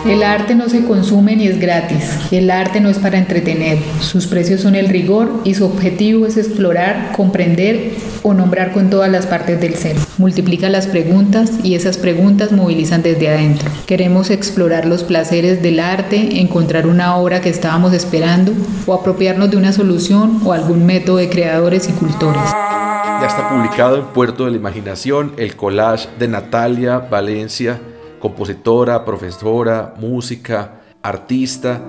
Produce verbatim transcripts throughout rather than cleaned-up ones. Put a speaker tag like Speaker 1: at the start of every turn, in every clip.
Speaker 1: El arte no se consume ni es gratis. El arte no es para entretener. Sus precios son el rigor y su objetivo es explorar, comprender o nombrar con todas las partes del ser. Multiplica las preguntas y esas preguntas movilizan desde adentro. Queremos explorar los placeres del arte, encontrar una obra que estábamos esperando o apropiarnos de una solución o algún método de creadores y cultores.
Speaker 2: Ya está publicado en Puerto de la Imaginación el collage de Natalia Valencia, compositora, profesora, música, artista.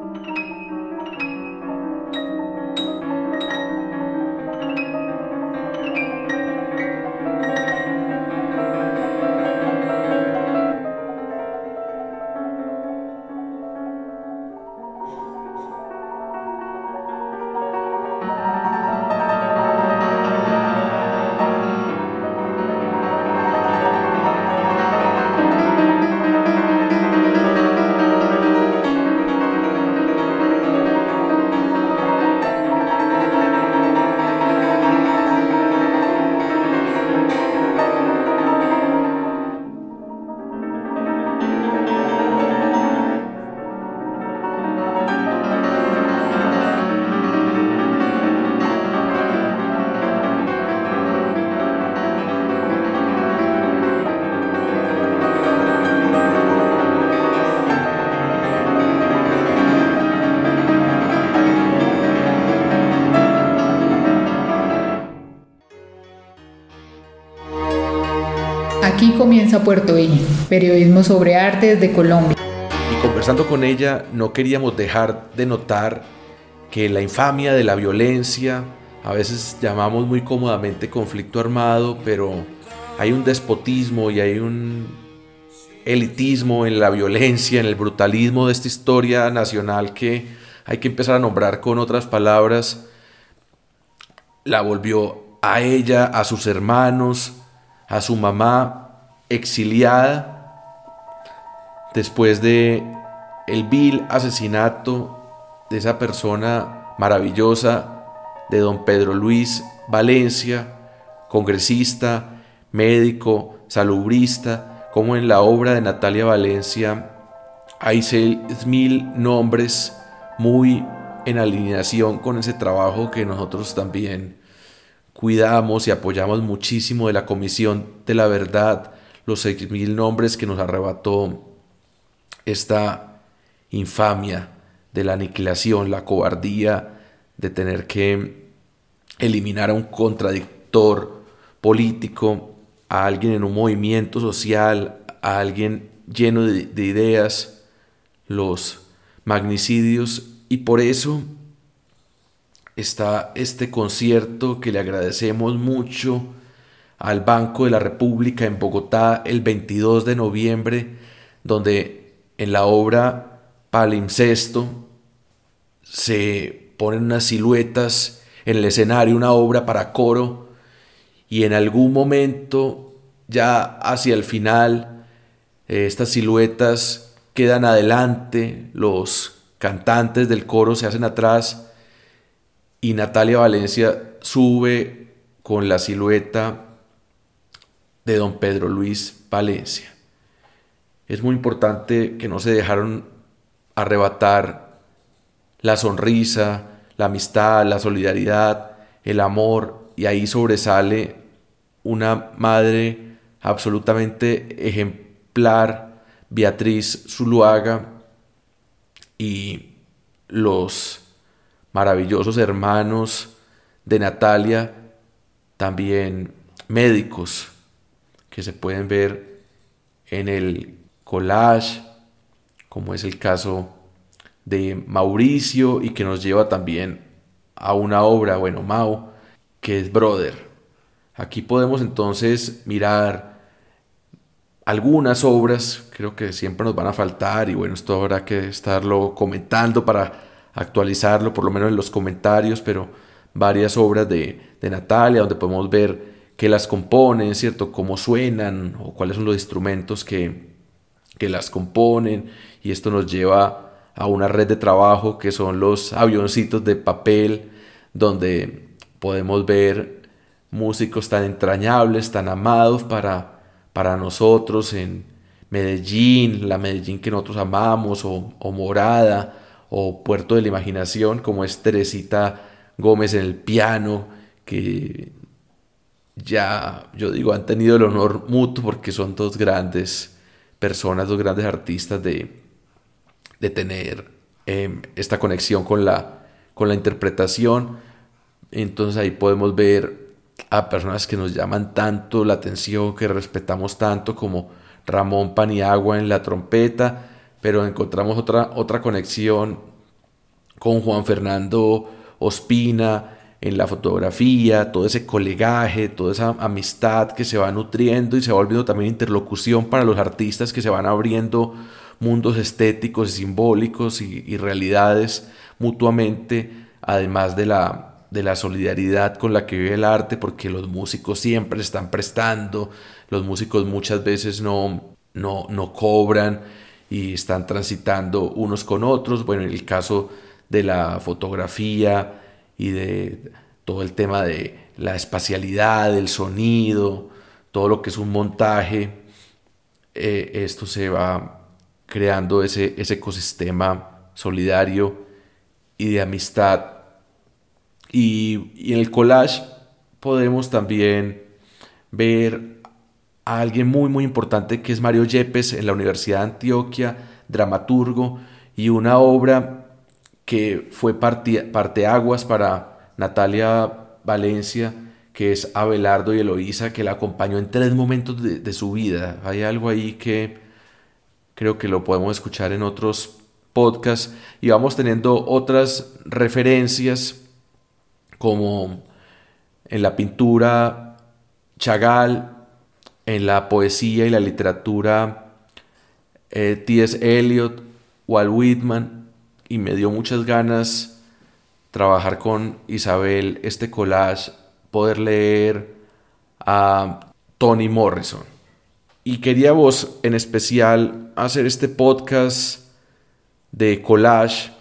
Speaker 1: Aquí comienza Puerto I, periodismo sobre arte desde Colombia.
Speaker 2: Y conversando con ella no queríamos dejar de notar que la infamia de la violencia, a veces llamamos muy cómodamente conflicto armado, pero hay un despotismo y hay un elitismo en la violencia, en el brutalismo de esta historia nacional que hay que empezar a nombrar con otras palabras. La volvió a ella, a sus hermanos, a su mamá exiliada después de el vil asesinato de esa persona maravillosa de don Pedro Luis Valencia, congresista, médico, salubrista, como en la obra de Natalia Valencia hay seis mil nombres muy en alineación con ese trabajo que nosotros también cuidamos y apoyamos muchísimo de la Comisión de la Verdad, los seis mil nombres que nos arrebató esta infamia de la aniquilación, la cobardía de tener que eliminar a un contradictor político, a alguien en un movimiento social, a alguien lleno de, de ideas, los magnicidios, y por eso está este concierto que le agradecemos mucho al Banco de la República en Bogotá el veintidós de noviembre, donde en la obra Palimpsesto se ponen unas siluetas en el escenario, una obra para coro, y en algún momento, ya hacia el final, eh, estas siluetas quedan adelante, los cantantes del coro se hacen atrás, y Natalia Valencia sube con la silueta de don Pedro Luis Valencia. Es muy importante que no se dejaron arrebatar la sonrisa, la amistad, la solidaridad, el amor, y ahí sobresale una madre absolutamente ejemplar, Beatriz Zuluaga, y los maravillosos hermanos de Natalia, también médicos, que se pueden ver en el collage, como es el caso de Mauricio, y que nos lleva también a una obra, bueno, Mau, que es Brother. Aquí podemos entonces mirar algunas obras, creo que siempre nos van a faltar, y bueno, esto habrá que estarlo comentando para actualizarlo, por lo menos en los comentarios, pero varias obras de, de Natalia, donde podemos ver qué las componen, ¿cierto? Cómo suenan, o cuáles son los instrumentos que, que las componen, y esto nos lleva a una red de trabajo que son los avioncitos de papel, donde podemos ver músicos tan entrañables, tan amados para, para nosotros, en Medellín, la Medellín que nosotros amamos, o, o Morada, o Puerto de la Imaginación, como es Teresita Gómez en el piano, que ya, yo digo, han tenido el honor mutuo porque son dos grandes personas, dos grandes artistas de, de tener eh, esta conexión con la, con la interpretación. Entonces ahí podemos ver a personas que nos llaman tanto la atención, que respetamos tanto, como Ramón Paniagua en la trompeta, pero encontramos otra, otra conexión con Juan Fernando Ospina en la fotografía, todo ese colegaje, toda esa amistad que se va nutriendo y se va volviendo también interlocución para los artistas, que se van abriendo mundos estéticos y simbólicos y, y realidades mutuamente, además de la, de la solidaridad con la que vive el arte, porque los músicos siempre se están prestando, los músicos muchas veces no, no, no cobran y están transitando unos con otros. Bueno, en el caso de la fotografía y de todo el tema de la espacialidad, el sonido, todo lo que es un montaje, eh, esto se va creando ese, ese ecosistema solidario y de amistad. Y, y en el collage podemos también ver a alguien muy muy importante, que es Mario Yepes, en la Universidad de Antioquia, dramaturgo, y una obra que fue parte, parteaguas para Natalia Valencia, que es Abelardo y Eloísa, que la acompañó en tres momentos de, de su vida. Hay algo ahí que creo que lo podemos escuchar en otros podcasts, y vamos teniendo otras referencias, como en la pintura Chagall, en la poesía y la literatura eh, T S Eliot, Walt Whitman, y me dio muchas ganas trabajar con Isabel este collage, poder leer a Toni Morrison. Y queríamos en especial hacer este podcast de collage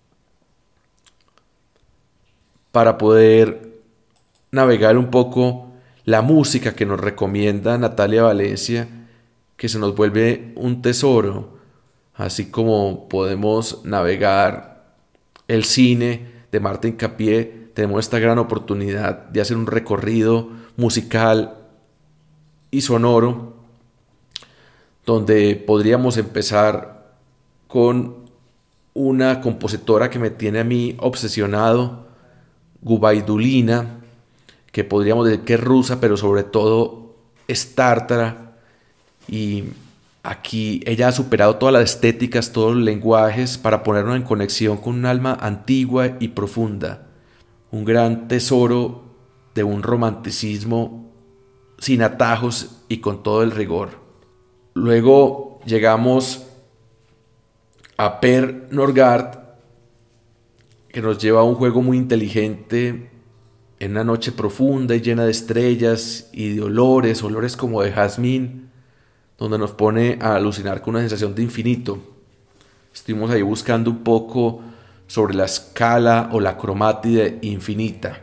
Speaker 2: para poder navegar un poco la música que nos recomienda Natalia Valencia, que se nos vuelve un tesoro, así como podemos navegar el cine de Martín Capié. Tenemos esta gran oportunidad de hacer un recorrido musical y sonoro, donde podríamos empezar con una compositora que me tiene a mí obsesionado, Gubaidulina, que podríamos decir que es rusa, pero sobre todo es tártara. Y aquí ella ha superado todas las estéticas, todos los lenguajes, para ponernos en conexión con un alma antigua y profunda, un gran tesoro de un romanticismo sin atajos y con todo el rigor. Luego llegamos a Per Norgard, que nos lleva a un juego muy inteligente en una noche profunda y llena de estrellas y de olores, olores como de jazmín, donde nos pone a alucinar con una sensación de infinito. Estuvimos ahí buscando un poco sobre la escala o la cromátide infinita.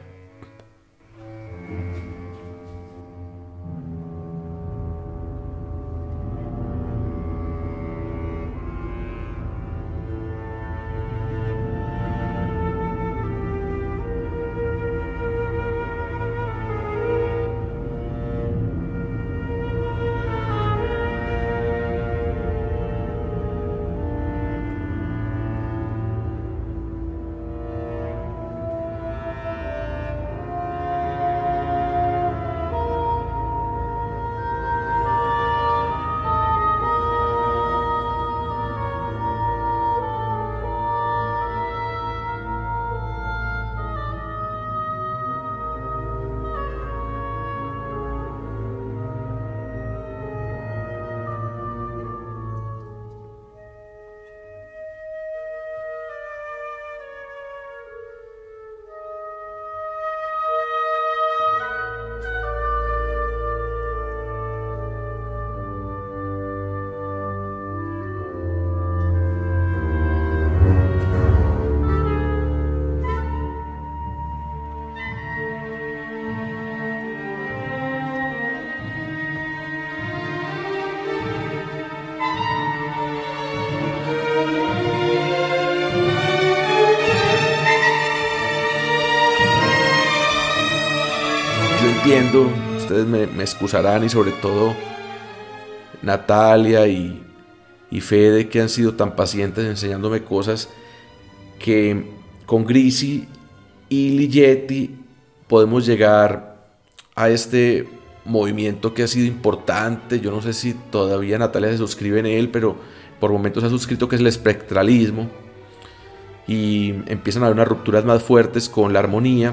Speaker 2: entiendo, ustedes me, me excusarán, y sobre todo Natalia y, y Fede, que han sido tan pacientes enseñándome cosas, que con Grisi y Ligeti podemos llegar a este movimiento que ha sido importante. Yo no sé si todavía Natalia se suscribe en él, pero por momentos ha suscrito, que es el espectralismo, y empiezan a haber unas rupturas más fuertes con la armonía.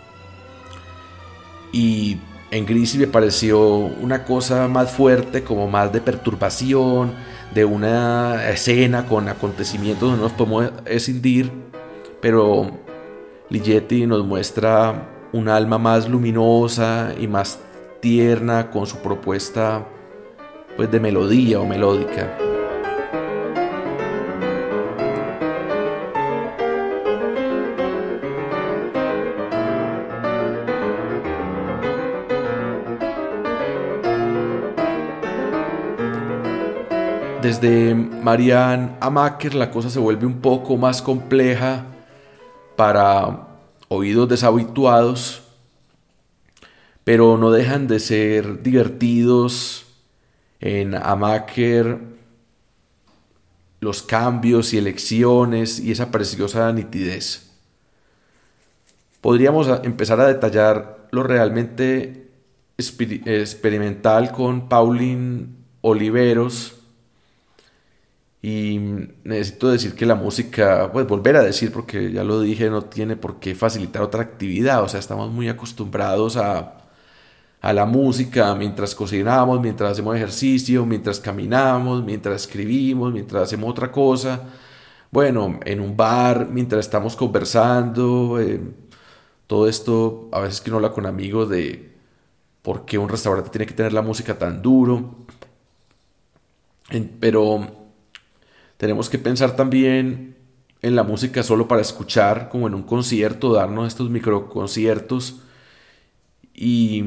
Speaker 2: Y en Grisi me pareció una cosa más fuerte, como más de perturbación, de una escena con acontecimientos donde no nos podemos escindir, pero Ligeti nos muestra un alma más luminosa y más tierna, con su propuesta pues de melodía o melódica. Desde Marianne Amaker la cosa se vuelve un poco más compleja para oídos deshabituados, pero no dejan de ser divertidos. En Amaker los cambios y elecciones y esa preciosa nitidez. Podríamos empezar a detallar lo realmente experimental con Pauline Oliveros. Y necesito decir que la música, pues volver a decir, porque ya lo dije, no tiene por qué facilitar otra actividad. O sea, estamos muy acostumbrados a, a la música mientras cocinamos, mientras hacemos ejercicio, mientras caminamos, mientras escribimos, mientras hacemos otra cosa. Bueno, en un bar, mientras estamos conversando. Eh, todo esto, a veces que uno habla con amigos de por qué un restaurante tiene que tener la música tan duro. En, pero... tenemos que pensar también en la música solo para escuchar, como en un concierto, darnos estos microconciertos. Y,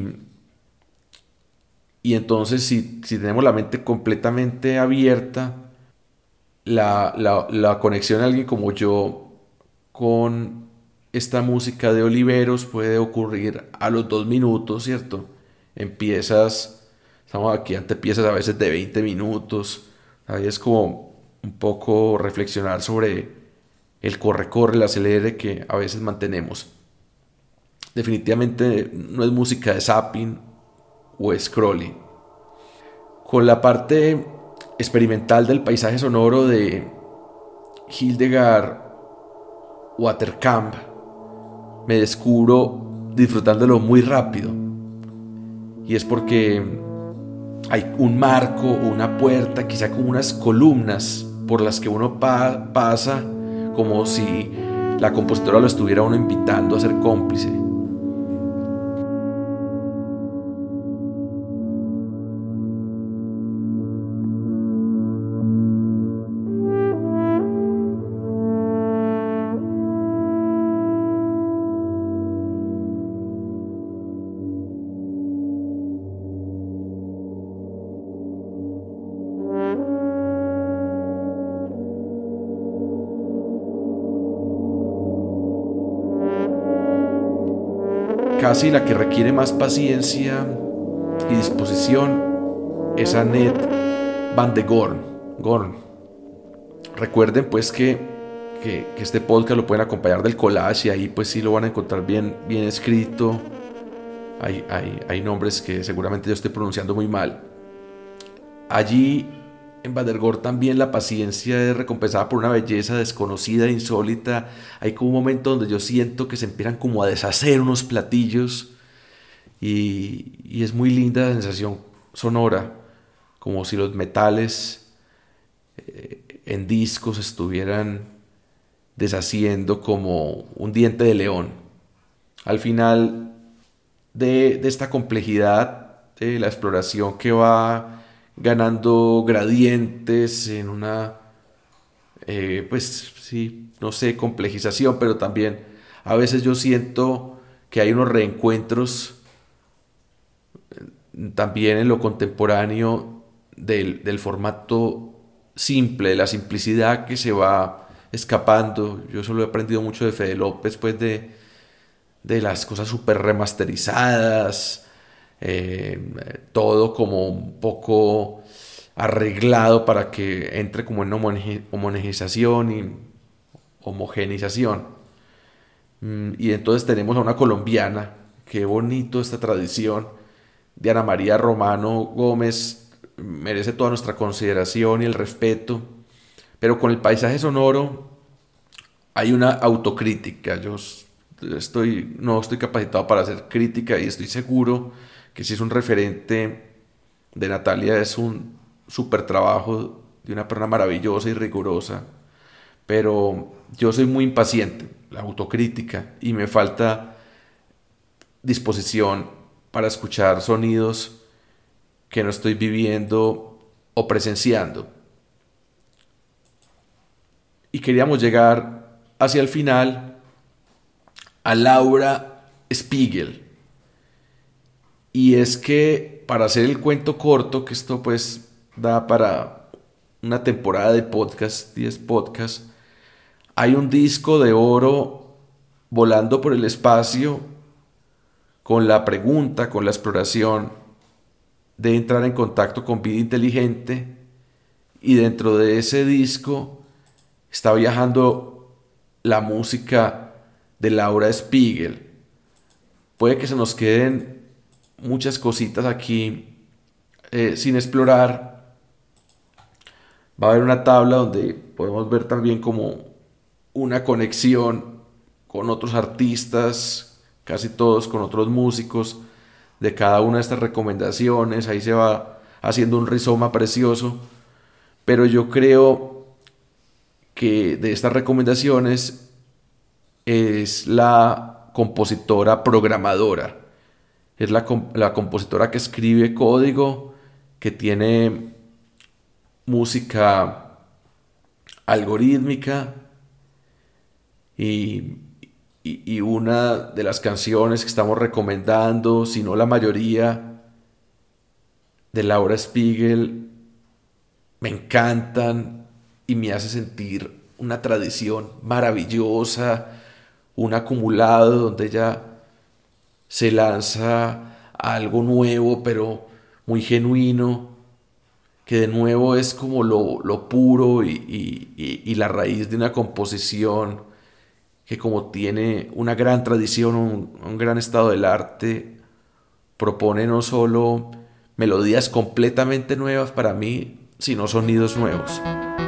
Speaker 2: y entonces si, si tenemos la mente completamente abierta, la, la, la conexión de alguien como yo con esta música de Oliveros puede ocurrir a los dos minutos, ¿cierto? Empiezas, estamos aquí ante piezas a veces de veinte minutos, ahí es como un poco reflexionar sobre el corre-corre, el acelere que a veces mantenemos. Definitivamente no es música de zapping o scrolling. Con la parte experimental del paisaje sonoro de Hildegard Waterkamp me descubro disfrutándolo muy rápido. Y es porque hay un marco, una puerta, quizá como unas columnas por las que uno pa- pasa, como si la compositora lo estuviera uno invitando a ser cómplice. Casi la que requiere más paciencia y disposición es Annette van de Gorn. Gorn. Recuerden pues que, que, que este podcast lo pueden acompañar del collage, y ahí pues sí lo van a encontrar bien, bien escrito. Hay, hay, hay nombres que seguramente yo estoy pronunciando muy mal. Allí en Van der Gorn también la paciencia es recompensada por una belleza desconocida e insólita. Hay como un momento donde yo siento que se empiezan como a deshacer unos platillos, y, y es muy linda la sensación sonora, como si los metales eh, en discos estuvieran deshaciendo como un diente de león. Al final de, de esta complejidad de la exploración, que va ganando gradientes en una, eh, pues sí, no sé, complejización, pero también a veces yo siento que hay unos reencuentros también en lo contemporáneo del, del formato simple, de la simplicidad que se va escapando. Yo eso lo he aprendido mucho de Fede López, pues de, de las cosas súper remasterizadas, eh, todo como un poco arreglado para que entre como en homone- homogeneización y homogenización. Mm, Y entonces tenemos a una colombiana, qué bonito esta tradición. Diana María Romano Gómez merece toda nuestra consideración y el respeto, pero con el paisaje sonoro hay una autocrítica. Yo s- estoy, no estoy capacitado para hacer crítica y estoy seguro que si es un referente de Natalia, es un súper trabajo de una persona maravillosa y rigurosa, pero yo soy muy impaciente, la autocrítica, y me falta disposición para escuchar sonidos que no estoy viviendo o presenciando. Y queríamos llegar hacia el final a Laura Spiegel. Y es que para hacer el cuento corto, que esto pues da para una temporada de podcast, diez podcasts, hay un disco de oro volando por el espacio con la pregunta, con la exploración de entrar en contacto con vida inteligente, y dentro de ese disco está viajando la música de Laura Spiegel. Puede que se nos queden muchas cositas aquí eh, sin explorar. Va a haber una tabla donde podemos ver también como una conexión con otros artistas, casi todos con otros músicos, de cada una de estas recomendaciones. Ahí se va haciendo un rizoma precioso, pero yo creo que de estas recomendaciones es la compositora programadora, es la, la compositora que escribe código, que tiene música algorítmica, y, y, y una de las canciones que estamos recomendando, si no la mayoría, de Laura Spiegel, me encantan y me hace sentir una tradición maravillosa, un acumulado donde ella se lanza a algo nuevo, pero muy genuino, que de nuevo es como lo, lo puro y, y- y- y la raíz de una composición que, como tiene una gran tradición, un, un gran estado del arte, propone no solo melodías completamente nuevas para mí, sino sonidos nuevos.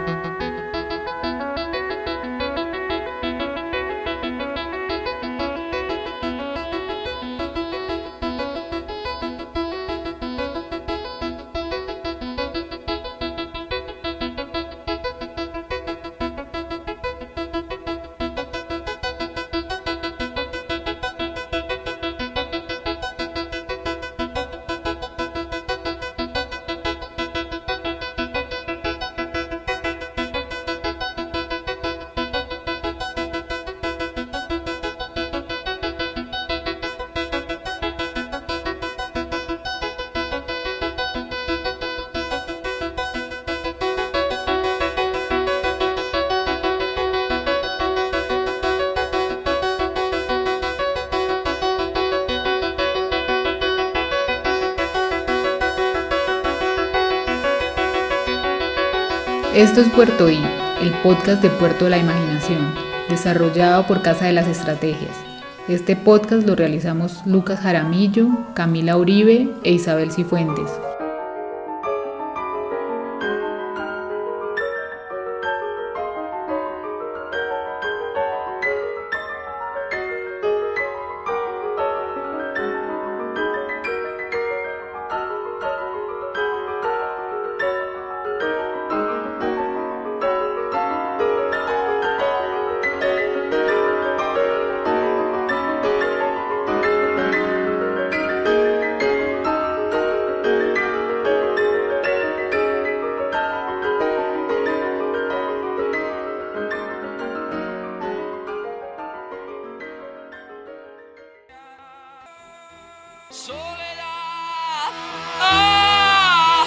Speaker 1: Esto es Puerto I, el podcast de Puerto de la Imaginación, desarrollado por Casa de las Estrategias. Este podcast lo realizamos Lucas Jaramillo, Camila Uribe e Isabel Cifuentes.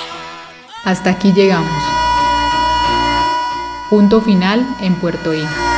Speaker 1: Hasta aquí llegamos. Punto final en Puerto I.